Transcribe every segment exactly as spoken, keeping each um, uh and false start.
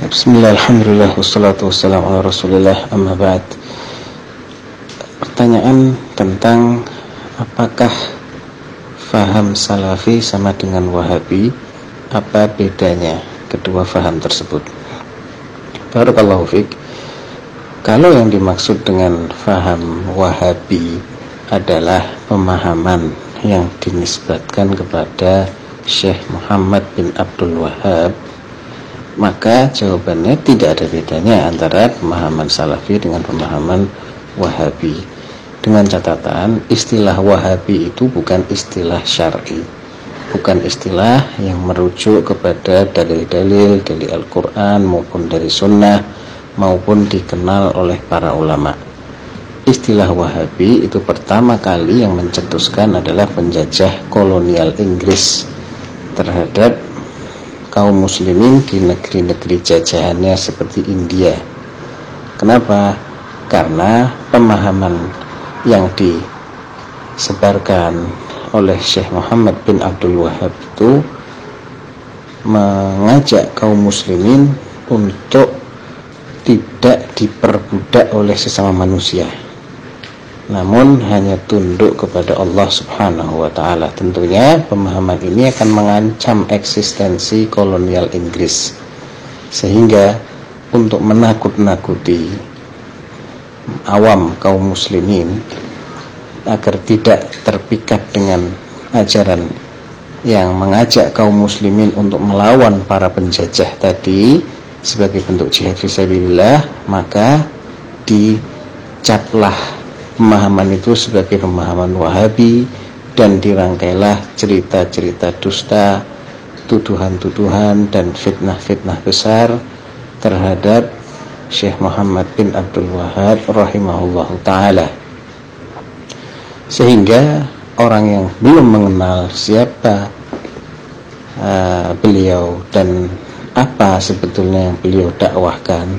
Bismillah, alhamdulillah, wassalatu wassalamu ala rasulillah, amma ba'd. Pertanyaan tentang apakah faham salafi sama dengan wahabi, apa bedanya kedua faham tersebut. Barakallahu fiik. Kalau yang dimaksud dengan faham wahabi adalah pemahaman yang dinisbatkan kepada Syekh Muhammad bin Abdul Wahhab, maka jawabannya tidak ada bedanya antara pemahaman salafi dengan pemahaman wahabi, dengan catatan istilah wahabi itu bukan istilah syar'i, bukan istilah yang merujuk kepada dalil-dalil dari Al-Quran maupun dari sunnah maupun dikenal oleh para ulama. Istilah wahabi itu pertama kali yang mencetuskan adalah penjajah kolonial Inggris terhadap kaum muslimin di negeri-negeri jajahannya seperti India. Kenapa? Karena pemahaman yang disebarkan oleh Syekh Muhammad bin Abdul Wahhab itu mengajak kaum muslimin untuk tidak diperbudak oleh sesama manusia, namun hanya tunduk kepada Allah Subhanahu wa ta'ala. Tentunya pemahaman ini akan mengancam eksistensi kolonial Inggris, sehingga untuk menakut-nakuti awam kaum muslimin agar tidak terpikat dengan ajaran yang mengajak kaum muslimin untuk melawan para penjajah tadi sebagai bentuk jihad fisabilillah, maka dicaplah pemahaman itu sebagai pemahaman wahabi dan dirangkailah cerita-cerita dusta, tuduhan-tuduhan dan fitnah-fitnah besar terhadap Syekh Muhammad bin Abdul Wahhab rahimahullahu ta'ala, sehingga orang yang belum mengenal siapa uh, beliau dan apa sebetulnya yang beliau dakwahkan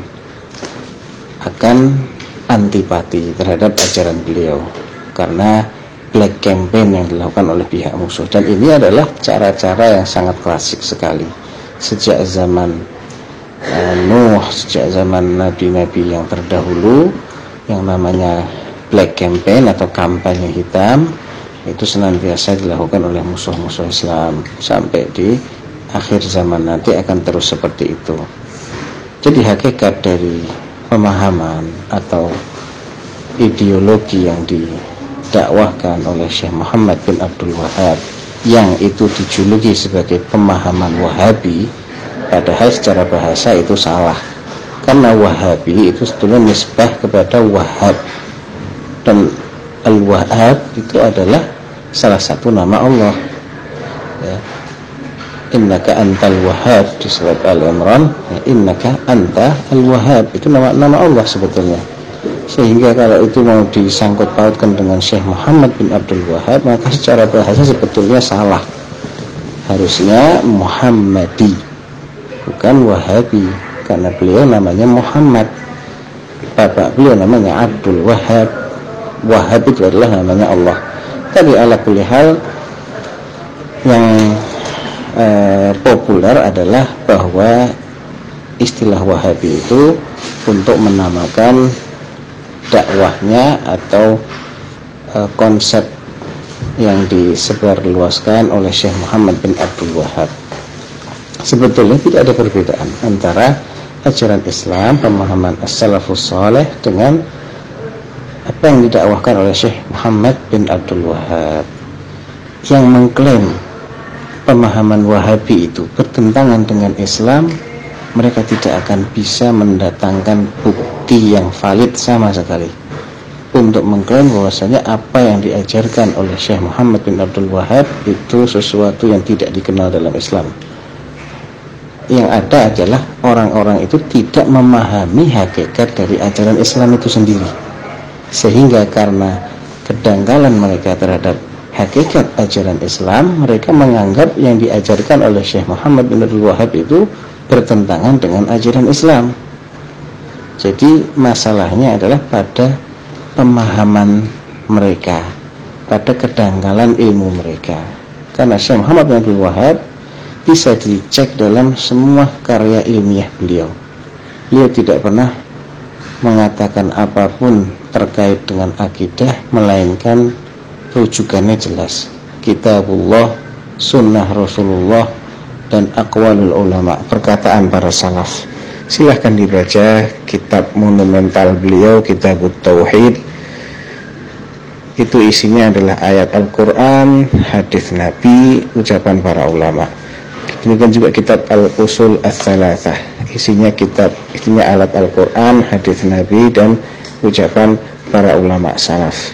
akan antipati terhadap ajaran beliau karena black campaign yang dilakukan oleh pihak musuh. Dan ini adalah cara-cara yang sangat klasik sekali sejak zaman uh, Nuh, sejak zaman nabi-nabi yang terdahulu. Yang namanya black campaign atau kampanye hitam itu senantiasa dilakukan oleh musuh-musuh Islam sampai di akhir zaman nanti akan terus seperti itu. Jadi hakikat dari pemahaman atau ideologi yang didakwahkan oleh Syekh Muhammad bin Abdul Wahhab yang itu dijuluki sebagai pemahaman wahabi, padahal secara bahasa itu salah, karena wahabi itu sebetulnya nisbah kepada wahhab, dan al-wahhab itu adalah salah satu nama Allah ya. Innaka antal wahhab di surat Al-Imran ya, innaka anta al-wahhab itu nama-nama Allah sebetulnya. Sehingga kalau itu mau disangkut pautkan dengan Syekh Muhammad bin Abdul Wahhab, maka secara bahasa sebetulnya salah, harusnya Muhammadi bukan Wahabi, karena beliau namanya Muhammad, bapak beliau namanya Abdul Wahhab. Wahhab itu adalah namanya Allah. Tapi ala kulli hal yang Eh, populer adalah bahwa istilah wahabi itu untuk menamakan dakwahnya atau eh, konsep yang disebarluaskan oleh Syekh Muhammad bin Abdul Wahhab. Sebetulnya tidak ada perbedaan antara ajaran Islam, pemahaman as-salafus saleh dengan apa yang didakwahkan oleh Syekh Muhammad bin Abdul Wahhab. Yang mengklaim pemahaman wahabi itu bertentangan dengan Islam, mereka tidak akan bisa mendatangkan bukti yang valid sama sekali untuk mengklaim bahwasanya apa yang diajarkan oleh Syekh Muhammad bin Abdul Wahhab itu sesuatu yang tidak dikenal dalam Islam. Yang ada adalah orang-orang itu tidak memahami hakikat dari ajaran Islam itu sendiri, sehingga karena kedangkalan mereka terhadap hakikat ajaran Islam, mereka menganggap yang diajarkan oleh Syekh Muhammad bin Abdul Wahhab itu bertentangan dengan ajaran Islam. Jadi masalahnya adalah pada pemahaman mereka, pada kedangkalan ilmu mereka. Karena Syekh Muhammad bin Abdul Wahhab bisa dicek dalam semua karya ilmiah beliau, beliau tidak pernah mengatakan apapun terkait dengan akidah melainkan rujukannya jelas, kitabullah, sunnah Rasulullah, dan aqwalul ulama, perkataan para salaf. Silahkan dibaca kitab monumental beliau, Kitabut Tauhid. Itu isinya adalah ayat Al-Quran, hadis Nabi, ucapan para ulama. Demikian juga kitab Al-Usul Ats-Tsalatsah, isinya kitab isinya alat Al-Quran, hadis Nabi, dan ucapan para ulama salaf.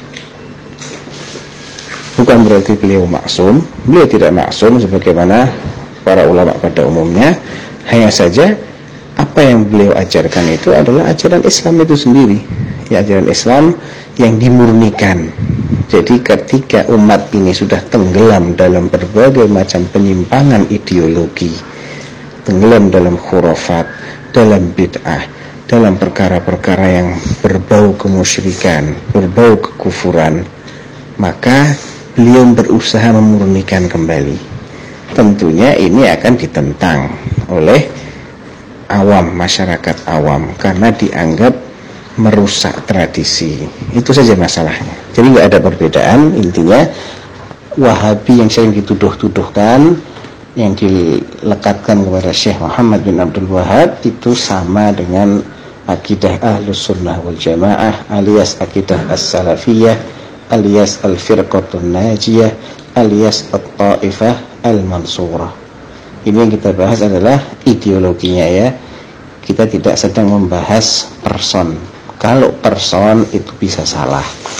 Bukan berarti beliau maksum, beliau tidak maksum sebagaimana para ulama pada umumnya. Hanya saja apa yang beliau ajarkan itu adalah ajaran Islam itu sendiri, ya, ajaran Islam yang dimurnikan. Jadi ketika umat ini sudah tenggelam dalam berbagai macam penyimpangan ideologi, tenggelam dalam khurafat, dalam bid'ah, dalam perkara-perkara yang berbau kemusyrikan, berbau kekufuran, maka beliau berusaha memurnikan kembali. Tentunya ini akan ditentang oleh awam, masyarakat awam, karena dianggap merusak tradisi. Itu saja masalahnya. Jadi nggak ada perbedaan. Intinya Wahabi yang sering dituduh-tuduhkan, yang dilekatkan kepada Syekh Muhammad bin Abdul Wahhab, itu sama dengan akidah Ahlus Sunnah wal Jamaah, alias akidah As-Salafiyah, alias Al-Firqatun Najiyah, alias At-Ta'ifah Al-Mansurah. Ini yang kita bahas adalah ideologinya, ya. Kita tidak sedang membahas person. Kalau person itu bisa salah.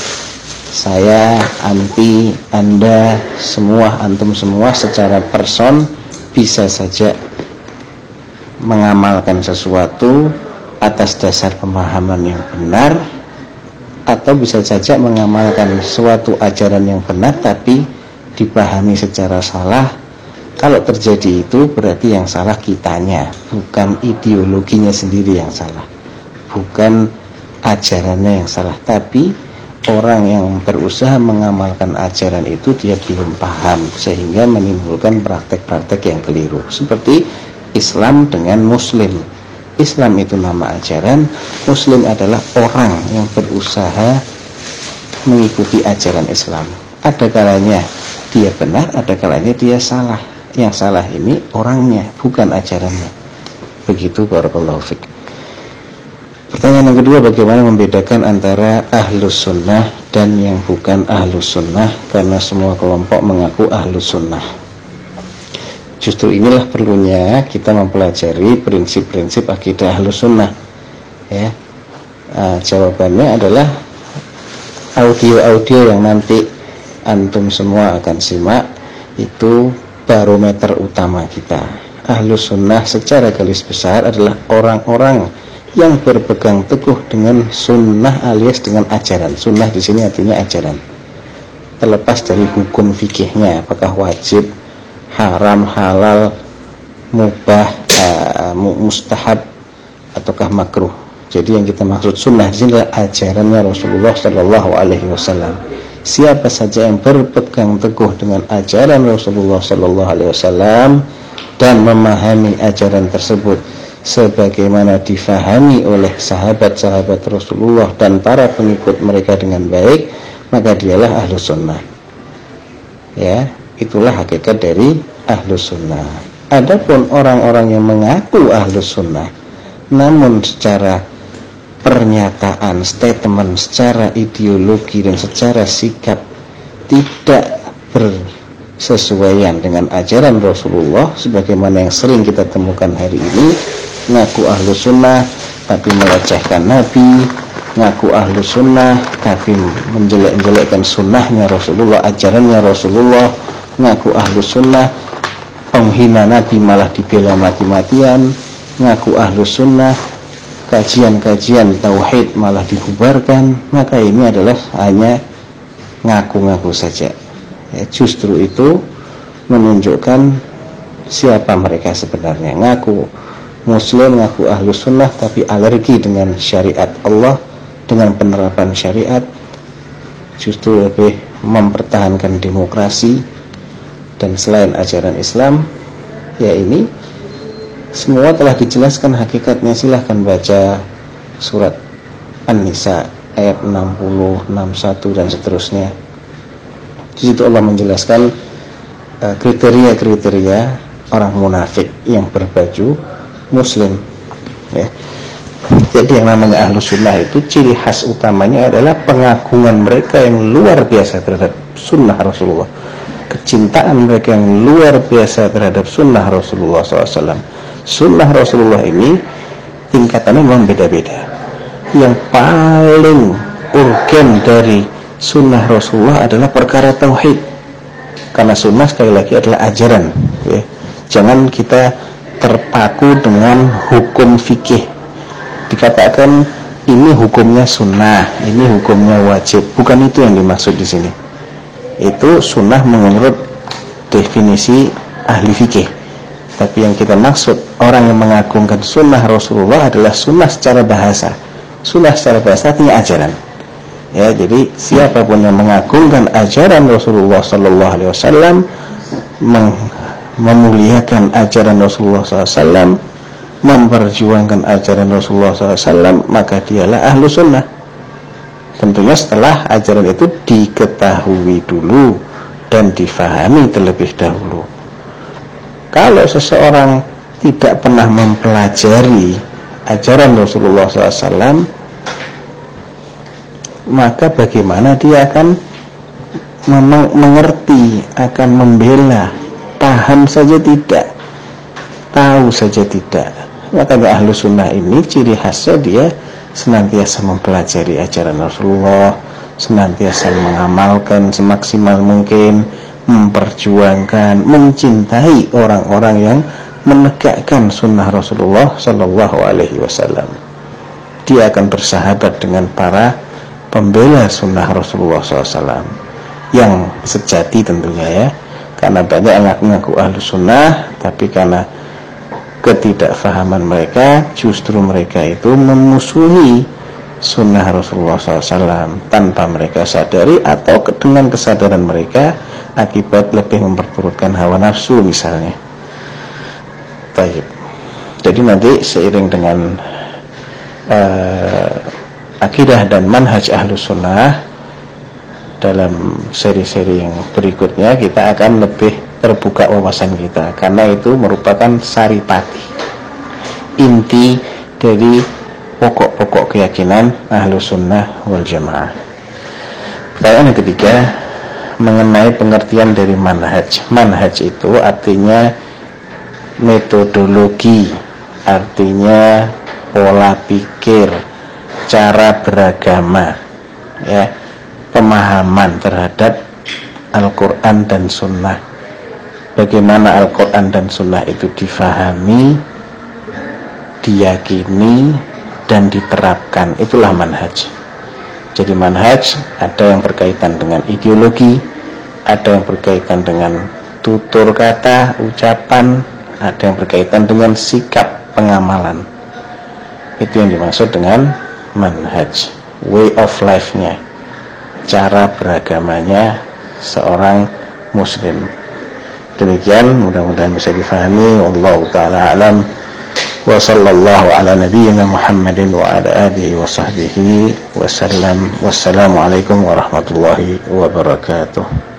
Saya, anti, Anda, semua, antum semua secara person bisa saja mengamalkan sesuatu atas dasar pemahaman yang benar, atau bisa saja mengamalkan suatu ajaran yang benar tapi dipahami secara salah. Kalau terjadi itu berarti yang salah kitanya, bukan ideologinya sendiri yang salah, bukan ajarannya yang salah, tapi orang yang berusaha mengamalkan ajaran itu dia belum paham sehingga menimbulkan praktek-praktek yang keliru. Seperti Islam dengan Muslim. Islam itu nama ajaran, Muslim adalah orang yang berusaha mengikuti ajaran Islam. Ada kalanya dia benar, ada kalanya dia salah. Yang salah ini orangnya, bukan ajarannya. Begitu, barakallahu fiik. Pertanyaan yang kedua, bagaimana membedakan antara Ahlus Sunnah dan yang bukan Ahlus Sunnah, karena semua kelompok mengaku Ahlus Sunnah. Justru inilah perlunya kita mempelajari prinsip-prinsip akidah Ahlus Sunnah, ya. Nah, jawabannya adalah audio-audio yang nanti antum semua akan simak. Itu barometer utama kita. Ahlus Sunnah secara garis besar adalah orang-orang yang berpegang teguh dengan sunnah alias dengan ajaran. Sunnah di sini artinya ajaran. Terlepas dari hukum fikihnya, apakah wajib, haram, halal, mubah, uh, mustahab, ataukah makruh. Jadi yang kita maksud sunnah di sini adalah ajarannya Rasulullah Shallallahu Alaihi Wasallam. Siapa saja yang berpegang teguh dengan ajaran Rasulullah Shallallahu Alaihi Wasallam dan memahami ajaran tersebut sebagaimana difahami oleh sahabat-sahabat Rasulullah dan para pengikut mereka dengan baik, maka dialah Ahlus Sunnah. Ya, itulah hakikat dari Ahlus Sunnah. Adapun orang-orang yang mengaku Ahlus Sunnah, namun secara pernyataan, statement, secara ideologi dan secara sikap tidak bersesuaian dengan ajaran Rasulullah, sebagaimana yang sering kita temukan hari ini, ngaku Ahlus Sunnah tapi melecehkan Nabi, ngaku Ahlus Sunnah tapi menjelek-jelekkan sunnahnya Rasulullah, ajarannya Rasulullah, ngaku Ahlus Sunnah penghina Nabi malah dibela mati-matian, ngaku Ahlus Sunnah kajian-kajian tauhid malah dibubarkan. Maka ini adalah hanya ngaku-ngaku saja, ya. Justru itu menunjukkan siapa mereka sebenarnya. Ngaku Muslim, ngaku Ahlus Sunnah tapi alergi dengan syariat Allah, dengan penerapan syariat, justru lebih mempertahankan demokrasi dan selain ajaran Islam. Ya, ini semua telah dijelaskan hakikatnya. Silahkan baca surat An-Nisa ayat enam puluh, enam puluh satu dan seterusnya. Di situ Allah menjelaskan uh, kriteria-kriteria orang munafik yang berbaju muslim, ya. Jadi yang namanya ahlu sunnah itu ciri khas utamanya adalah pengagungan mereka yang luar biasa terhadap sunnah Rasulullah, kecintaan mereka yang luar biasa terhadap sunnah Rasulullah shallallahu alaihi wasallam. Sunnah Rasulullah ini tingkatannya memang beda-beda. Yang paling urgen dari sunnah Rasulullah adalah perkara tauhid, karena sunnah sekali lagi adalah ajaran, ya. Jangan kita terpaku dengan hukum fikih, dikatakan ini hukumnya sunnah, ini hukumnya wajib. Bukan itu yang dimaksud di sini. Itu sunnah menurut definisi ahli fikih. Tapi yang kita maksud, orang yang mengagungkan sunnah Rasulullah adalah sunnah secara bahasa. Sunnah secara bahasa artinya ajaran. Ya, jadi siapapun yang mengagungkan ajaran Rasulullah Sallallahu Alaihi Wasallam, memuliakan ajaran Rasulullah Sallallahu Alaihi Wasallam, memperjuangkan ajaran Rasulullah Sallallahu Alaihi Wasallam, maka dialah ahlu sunnah. Tentunya setelah ajaran itu diketahui dulu dan difahami terlebih dahulu. Kalau seseorang tidak pernah mempelajari ajaran Rasulullah Sallallahu Alaihi Wasallam, maka bagaimana dia akan mengerti, akan membela? Paham saja tidak, tahu saja tidak. Maka ahlu sunnah ini ciri khasnya dia senantiasa mempelajari ajaran Rasulullah, senantiasa mengamalkan semaksimal mungkin, memperjuangkan, mencintai orang-orang yang menegakkan sunnah Rasulullah Sallallahu Alaihi Wasallam. Dia akan bersahabat dengan para pembela sunnah Rasulullah Sallallahu Alaihi Wasallam yang sejati tentunya, ya. Karena banyak yang mengaku ahlu sunnah, tapi karena ketidakfahaman mereka, justru mereka itu memusuhi sunnah Rasulullah Sallallahu Alaihi Wasallam tanpa mereka sadari, atau dengan kesadaran mereka akibat lebih memperturutkan hawa nafsu misalnya. Baik. Jadi nanti seiring dengan uh, akidah dan manhaj ahlus sunnah, dalam seri-seri yang berikutnya kita akan lebih terbuka wawasan kita, karena itu merupakan saripati, inti dari pokok-pokok keyakinan ahlus sunnah wal jamaah. Pertanyaan yang ketiga mengenai pengertian dari manhaj. Manhaj itu artinya metodologi, artinya pola pikir, cara beragama, ya, pemahaman terhadap Al-Quran dan Sunnah. Bagaimana Al-Quran dan Sunnah itu difahami, diyakini, dan diterapkan, itulah manhaj. Jadi manhaj ada yang berkaitan dengan ideologi, ada yang berkaitan dengan tutur kata, ucapan, ada yang berkaitan dengan sikap pengamalan. Itu yang dimaksud dengan manhaj, way of life-nya, cara beragamanya seorang muslim. Demikian, mudah-mudahan bisa difahami. Wallahu ta'ala alam. Wa sallallahu ala nabiyyina Muhammadin wa ala alihi wa sahbihi wa sallam. Wassalamualaikum warahmatullahi wabarakatuh.